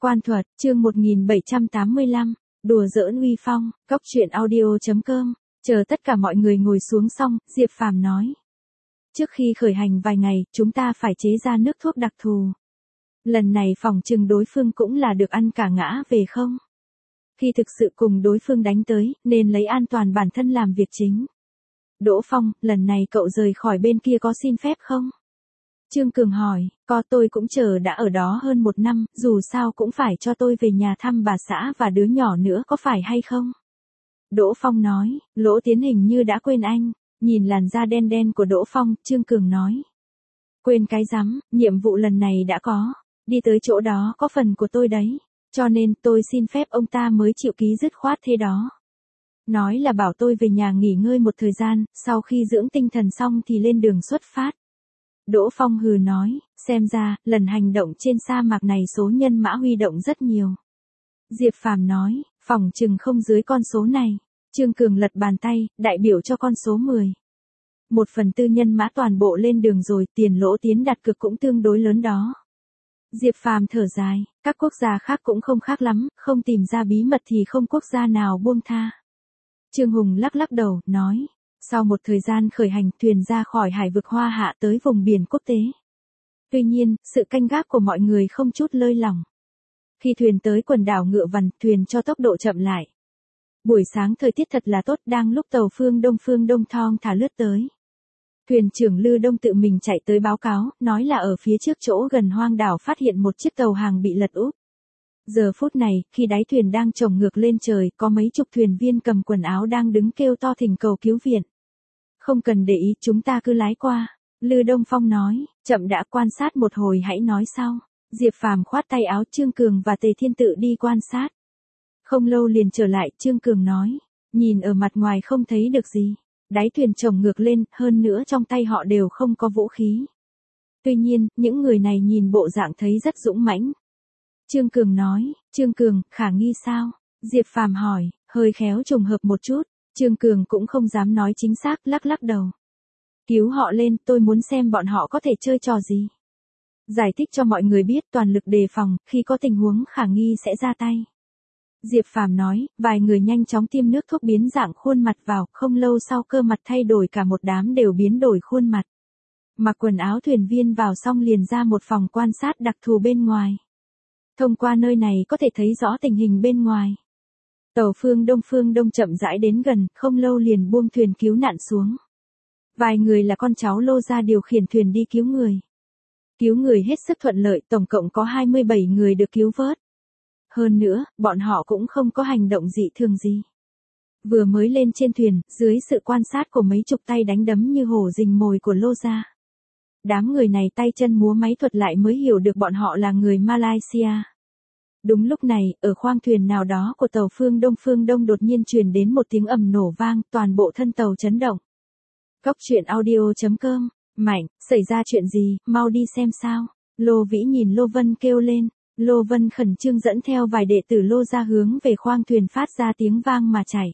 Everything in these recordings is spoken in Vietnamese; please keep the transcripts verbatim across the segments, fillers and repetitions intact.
Quan thuật, chương một nghìn bảy trăm tám mươi lăm, đùa giỡn uy phong, cóc truyện audio chấm com. Chờ tất cả mọi người ngồi xuống xong, Diệp Phàm nói. Trước khi khởi hành vài ngày, chúng ta phải chế ra nước thuốc đặc thù. Lần này phỏng chừng đối phương cũng là được ăn cả ngã về không? Khi thực sự cùng đối phương đánh tới, nên lấy an toàn bản thân làm việc chính. Đỗ Phong, lần này cậu rời khỏi bên kia có xin phép không? Trương Cường hỏi, có, tôi cũng chờ đã ở đó hơn một năm, dù sao cũng phải cho tôi về nhà thăm bà xã và đứa nhỏ nữa, có phải hay không? Đỗ Phong nói, Lỗ Tiến hình như đã quên anh. Nhìn làn da đen đen của Đỗ Phong, Trương Cường nói. Quên cái rắm, nhiệm vụ lần này đã có. Đi tới chỗ đó có phần của tôi đấy. Cho nên tôi xin phép ông ta mới chịu ký dứt khoát thế đó. Nói là bảo tôi về nhà nghỉ ngơi một thời gian, sau khi dưỡng tinh thần xong thì lên đường xuất phát. Đỗ Phong hừ nói, xem ra, lần hành động trên sa mạc này số nhân mã huy động rất nhiều. Diệp Phàm nói, phỏng chừng không dưới con số này. Trương Cường lật bàn tay, đại biểu cho con số mười. Một phần tư nhân mã toàn bộ lên đường rồi, tiền Lỗ Tiến đặt cược cũng tương đối lớn đó. Diệp Phàm thở dài, các quốc gia khác cũng không khác lắm, không tìm ra bí mật thì không quốc gia nào buông tha. Trương Hùng lắc lắc đầu, nói, sau một thời gian khởi hành, thuyền ra khỏi hải vực Hoa Hạ tới vùng biển quốc tế. Tuy nhiên, sự canh gác của mọi người không chút lơi lỏng. Khi thuyền tới quần đảo Ngựa Vằn, thuyền cho tốc độ chậm lại. Buổi sáng thời tiết thật là tốt, đang lúc tàu Phương Đông Phương Đông thong thả lướt tới. Thuyền trưởng Lư Đông tự mình chạy tới báo cáo, nói là ở phía trước chỗ gần hoang đảo phát hiện một chiếc tàu hàng bị lật úp. Giờ phút này, khi đáy thuyền đang chồng ngược lên trời, có mấy chục thuyền viên cầm quần áo đang đứng kêu to thỉnh cầu cứu viện. Không cần để ý, chúng ta cứ lái qua. Lư Đông Phong nói, chậm đã, quan sát một hồi hãy nói sau. Diệp Phàm khoát tay áo, Trương Cường và Tề Thiên Tự đi quan sát. Không lâu liền trở lại, Trương Cường nói, nhìn ở mặt ngoài không thấy được gì. Đáy thuyền chồng ngược lên, hơn nữa trong tay họ đều không có vũ khí. Tuy nhiên, những người này nhìn bộ dạng thấy rất dũng mãnh. Trương Cường nói, Trương Cường, khả nghi sao? Diệp Phàm hỏi, hơi khéo trùng hợp một chút. Trương Cường cũng không dám nói chính xác, lắc lắc đầu. Cứu họ lên, tôi muốn xem bọn họ có thể chơi trò gì. Giải thích cho mọi người biết, toàn lực đề phòng, khi có tình huống khả nghi sẽ ra tay. Diệp Phàm nói, vài người nhanh chóng tiêm nước thuốc biến dạng khuôn mặt vào, không lâu sau cơ mặt thay đổi, cả một đám đều biến đổi khuôn mặt. Mặc quần áo thuyền viên vào xong liền ra một phòng quan sát đặc thù bên ngoài. Thông qua nơi này có thể thấy rõ tình hình bên ngoài. Tàu Phương Đông Phương Đông chậm rãi đến gần, không lâu liền buông thuyền cứu nạn xuống. Vài người là con cháu Lô gia điều khiển thuyền đi cứu người. Cứu người hết sức thuận lợi, tổng cộng có hai mươi bảy người được cứu vớt. Hơn nữa, bọn họ cũng không có hành động dị thường gì. Vừa mới lên trên thuyền, dưới sự quan sát của mấy chục tay đánh đấm như hổ rình mồi của Lô gia. Đám người này tay chân múa máy thuật lại mới hiểu được bọn họ là người Malaysia. Đúng lúc này, ở khoang thuyền nào đó của tàu Phương Đông Phương Đông đột nhiên truyền đến một tiếng ầm nổ vang, toàn bộ thân tàu chấn động. Cóc truyện audio chấm com, Mạnh, xảy ra chuyện gì, mau đi xem sao. Lô Vĩ nhìn Lô Vân kêu lên. Lô Vân khẩn trương dẫn theo vài đệ tử Lô ra hướng về khoang thuyền phát ra tiếng vang mà chạy.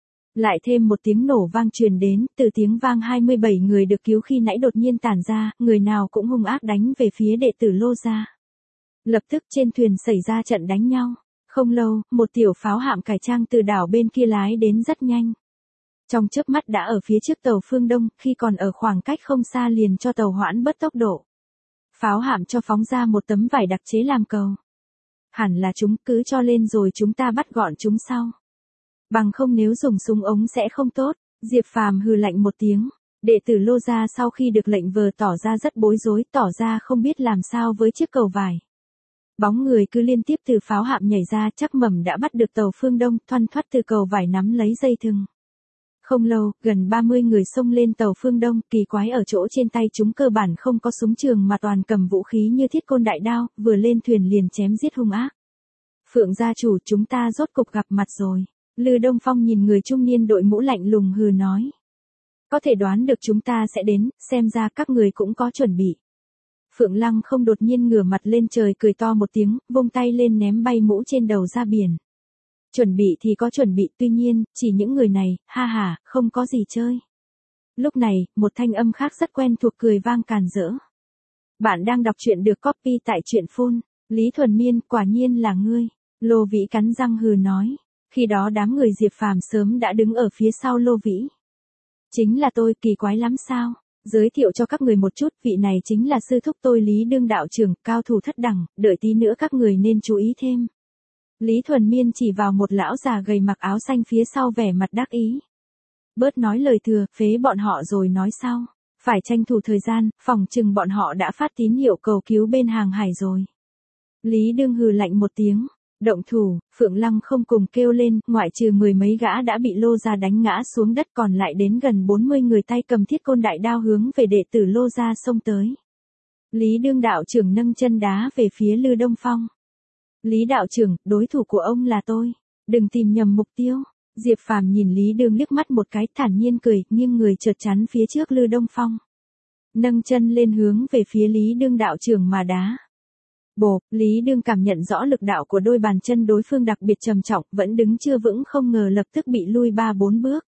Lại thêm một tiếng nổ vang truyền đến, từ tiếng vang hai mươi bảy người được cứu khi nãy đột nhiên tản ra, người nào cũng hung ác đánh về phía đệ tử Lô ra. Lập tức trên thuyền xảy ra trận đánh nhau. Không lâu, một tiểu pháo hạm cải trang từ đảo bên kia lái đến rất nhanh. Trong chớp mắt đã ở phía trước tàu Phương Đông, khi còn ở khoảng cách không xa liền cho tàu hoãn bớt tốc độ. Pháo hạm cho phóng ra một tấm vải đặc chế làm cầu. Hẳn là chúng, cứ cho lên rồi chúng ta bắt gọn chúng sau. Bằng không nếu dùng súng ống sẽ không tốt. Diệp Phàm hừ lạnh một tiếng. Đệ tử Lô gia sau khi được lệnh vờ tỏ ra rất bối rối, tỏ ra không biết làm sao với chiếc cầu vải. Bóng người cứ liên tiếp từ pháo hạm nhảy ra, chắc mẩm đã bắt được tàu Phương Đông, thoăn thoắt từ cầu vải nắm lấy dây thừng. Không lâu, gần ba mươi người xông lên tàu Phương Đông, kỳ quái ở chỗ trên tay chúng cơ bản không có súng trường mà toàn cầm vũ khí như thiết côn đại đao, vừa lên thuyền liền chém giết hung ác. Phượng gia chủ, chúng ta rốt cục gặp mặt rồi. Lư Đông Phong nhìn người trung niên đội mũ lạnh lùng hừ nói. Có thể đoán được chúng ta sẽ đến, xem ra các người cũng có chuẩn bị. Phượng Lăng không đột nhiên ngửa mặt lên trời cười to một tiếng, vung tay lên ném bay mũ trên đầu ra biển. Chuẩn bị thì có chuẩn bị, tuy nhiên, chỉ những người này, ha ha, không có gì chơi. Lúc này, một thanh âm khác rất quen thuộc cười vang càn rỡ. Bạn đang đọc truyện được copy tại truyện phun. Lý Thuần Miên, quả nhiên là ngươi. Lô Vĩ cắn răng hừ nói. Khi đó đám người Diệp Phàm sớm đã đứng ở phía sau Lô Vĩ. Chính là tôi, kỳ quái lắm sao? Giới thiệu cho các người một chút, vị này chính là sư thúc tôi Lý Đương đạo trưởng, cao thủ thất đẳng, đợi tí nữa các người nên chú ý thêm. Lý Thuần Miên chỉ vào một lão già gầy mặc áo xanh phía sau vẻ mặt đắc ý. Bớt nói lời thừa, phế bọn họ rồi nói sau. Phải tranh thủ thời gian, phòng chừng bọn họ đã phát tín hiệu cầu cứu bên hàng hải rồi. Lý Đương hừ lạnh một tiếng. Động thủ, Phượng Lăng không cùng kêu lên, ngoại trừ mười mấy gã đã bị Lô gia đánh ngã xuống đất, còn lại đến gần bốn mươi người tay cầm thiết côn đại đao hướng về đệ tử Lô gia xông tới. Lý Đương đạo trưởng nâng chân đá về phía Lư Đông Phong. Lý đạo trưởng, đối thủ của ông là tôi, đừng tìm nhầm mục tiêu. Diệp Phàm nhìn Lý Đương liếc mắt một cái, thản nhiên cười, nghiêng người chợt chắn phía trước Lư Đông Phong. Nâng chân lên hướng về phía Lý Đương đạo trưởng mà đá. Bộp, Lý Đương cảm nhận rõ lực đạo của đôi bàn chân đối phương đặc biệt trầm trọng, vẫn đứng chưa vững không ngờ lập tức bị lui ba bốn bước.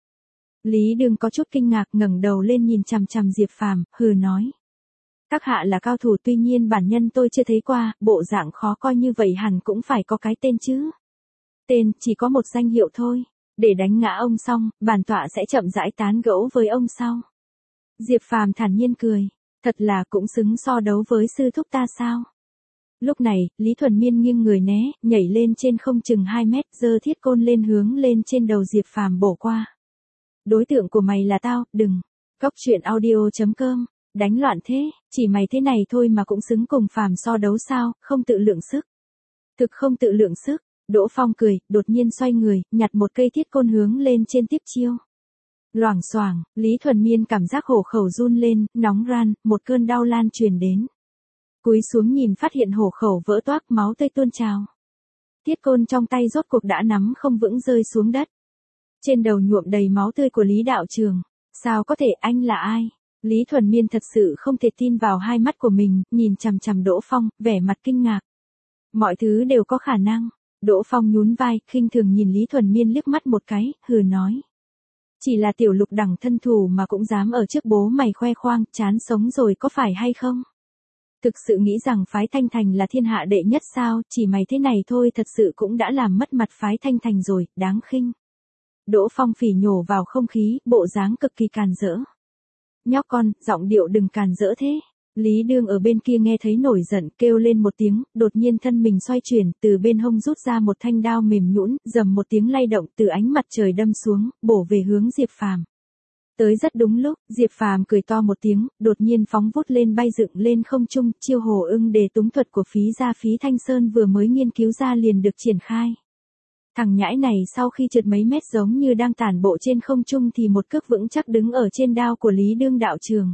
Lý Đương có chút kinh ngạc, ngẩng đầu lên nhìn chằm chằm Diệp Phàm, hừ nói. Các hạ là cao thủ, tuy nhiên bản nhân tôi chưa thấy qua, bộ dạng khó coi như vậy hẳn cũng phải có cái tên chứ. Tên, chỉ có một danh hiệu thôi, để đánh ngã ông xong, bản tọa sẽ chậm rãi tán gẫu với ông sau. Diệp Phàm thản nhiên cười, thật là cũng xứng so đấu với sư thúc ta sao. Lúc này, Lý Thuần Miên nghiêng người né, nhảy lên trên không chừng hai mét, giơ thiết côn lên hướng lên trên đầu Diệp Phàm bổ qua. Đối tượng của mày là tao, đừng. Cóc truyện audio chấm com, đánh loạn thế, chỉ mày thế này thôi mà cũng xứng cùng Phàm so đấu sao, không tự lượng sức. Thực không tự lượng sức, Đỗ Phong cười, đột nhiên xoay người, nhặt một cây thiết côn hướng lên trên tiếp chiêu. Loảng xoảng, Lý Thuần Miên cảm giác hổ khẩu run lên, nóng ran, một cơn đau lan truyền đến. Cúi xuống nhìn phát hiện hổ khẩu vỡ toác, máu tươi tuôn trào. Thiết côn trong tay rốt cuộc đã nắm không vững rơi xuống đất. Trên đầu nhuộm đầy máu tươi của Lý đạo trường. Sao có thể, anh là ai? Lý Thuần Miên thật sự không thể tin vào hai mắt của mình, nhìn chằm chằm Đỗ Phong, vẻ mặt kinh ngạc. Mọi thứ đều có khả năng. Đỗ Phong nhún vai, khinh thường nhìn Lý Thuần Miên liếc mắt một cái, hừ nói. Chỉ là tiểu lục đẳng thân thủ mà cũng dám ở trước bố mày khoe khoang, chán sống rồi có phải hay không? Thực sự nghĩ rằng phái Thanh Thành là thiên hạ đệ nhất sao, chỉ mày thế này thôi thật sự cũng đã làm mất mặt phái Thanh Thành rồi, đáng khinh. Đỗ Phong phỉ nhổ vào không khí, bộ dáng cực kỳ càn rỡ. Nhóc con, giọng điệu đừng càn rỡ thế. Lý Đương ở bên kia nghe thấy nổi giận, kêu lên một tiếng, đột nhiên thân mình xoay chuyển, từ bên hông rút ra một thanh đao mềm nhũn, rầm một tiếng lay động, từ ánh mặt trời đâm xuống, bổ về hướng Diệp Phàm. Tới rất đúng lúc, Diệp Phàm cười to một tiếng, đột nhiên phóng vút lên bay dựng lên không trung, chiêu hồ ưng đề túng thuật của phí gia Phí Thanh Sơn vừa mới nghiên cứu ra liền được triển khai. Thằng nhãi này sau khi trượt mấy mét giống như đang tản bộ trên không trung thì một cước vững chắc đứng ở trên đao của Lý Đương đạo trường.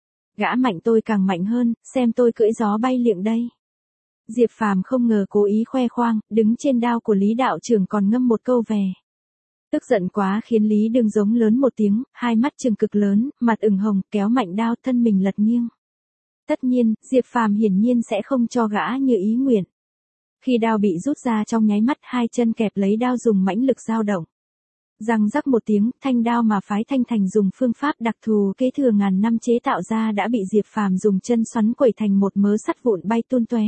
Gã mạnh tôi càng mạnh hơn, xem tôi cưỡi gió bay liệng đây. Diệp Phàm không ngờ cố ý khoe khoang, đứng trên đao của Lý đạo trưởng còn ngâm một câu về. Tức giận quá khiến Lý Đương giống lớn một tiếng, hai mắt trừng cực lớn, mặt ửng hồng, kéo mạnh đao, thân mình lật nghiêng. Tất nhiên, Diệp Phàm hiển nhiên sẽ không cho gã như ý nguyện. Khi đao bị rút ra trong nháy mắt, hai chân kẹp lấy đao dùng mãnh lực dao động. Răng rắc một tiếng, thanh đao mà phái Thanh Thành dùng phương pháp đặc thù kế thừa ngàn năm chế tạo ra đã bị Diệp Phàm dùng chân xoắn quẩy thành một mớ sắt vụn bay tuôn tóe.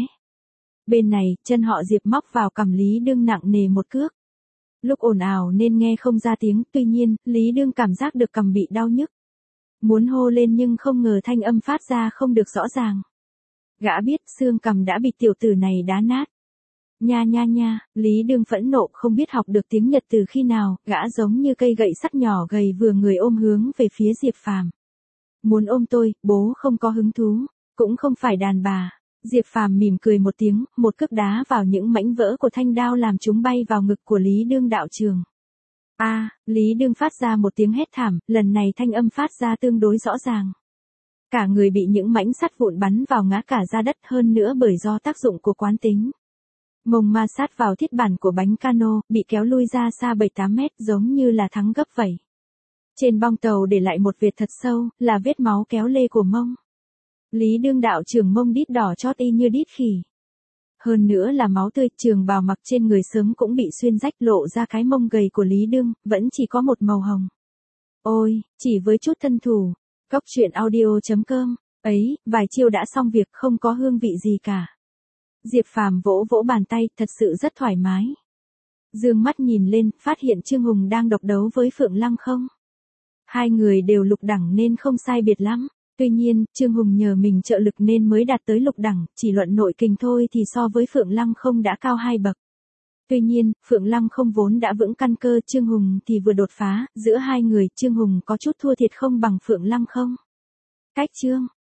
Bên này, chân họ Diệp móc vào cằm Lý Đương nặng nề một cước. Lúc ồn ào nên nghe không ra tiếng, tuy nhiên, Lý Đương cảm giác được cằm bị đau nhức. Muốn hô lên nhưng không ngờ thanh âm phát ra không được rõ ràng. Gã biết xương cằm đã bị tiểu tử này đá nát. Nha nha nha, Lý Đương phẫn nộ không biết học được tiếng Nhật từ khi nào, gã giống như cây gậy sắt nhỏ gầy vừa người ôm hướng về phía Diệp Phàm. Muốn ôm tôi, bố không có hứng thú, cũng không phải đàn bà. Diệp Phàm mỉm cười một tiếng, một cước đá vào những mảnh vỡ của thanh đao làm chúng bay vào ngực của Lý Đương đạo trường. A, à, Lý Đương phát ra một tiếng hét thảm, lần này thanh âm phát ra tương đối rõ ràng. Cả người bị những mảnh sắt vụn bắn vào ngã cả ra đất, hơn nữa bởi do tác dụng của quán tính. Mông ma sát vào thiết bản của bánh cano, bị kéo lui ra xa bảy tám mét giống như là thắng gấp vậy. Trên bong tàu để lại một vệt thật sâu, là vết máu kéo lê của mông. Lý Đương đạo trưởng mông đít đỏ chót y như đít khỉ. Hơn nữa là máu tươi, trường bào mặc trên người sớm cũng bị xuyên rách, lộ ra cái mông gầy của Lý Đương, vẫn chỉ có một màu hồng. Ôi, chỉ với chút thân thủ. Cóc truyện audio chấm com, ấy, vài chiêu đã xong việc, không có hương vị gì cả. Diệp Phàm vỗ vỗ bàn tay, thật sự rất thoải mái. Dương mắt nhìn lên, phát hiện Trương Hùng đang độc đấu với Phượng Lăng không. Hai người đều lục đẳng nên không sai biệt lắm. Tuy nhiên, Trương Hùng nhờ mình trợ lực nên mới đạt tới lục đẳng, chỉ luận nội kình thôi thì so với Phượng Lăng không đã cao hai bậc. Tuy nhiên, Phượng Lăng không vốn đã vững căn cơ, Trương Hùng thì vừa đột phá, giữa hai người, Trương Hùng có chút thua thiệt không bằng Phượng Lăng không. Cách chương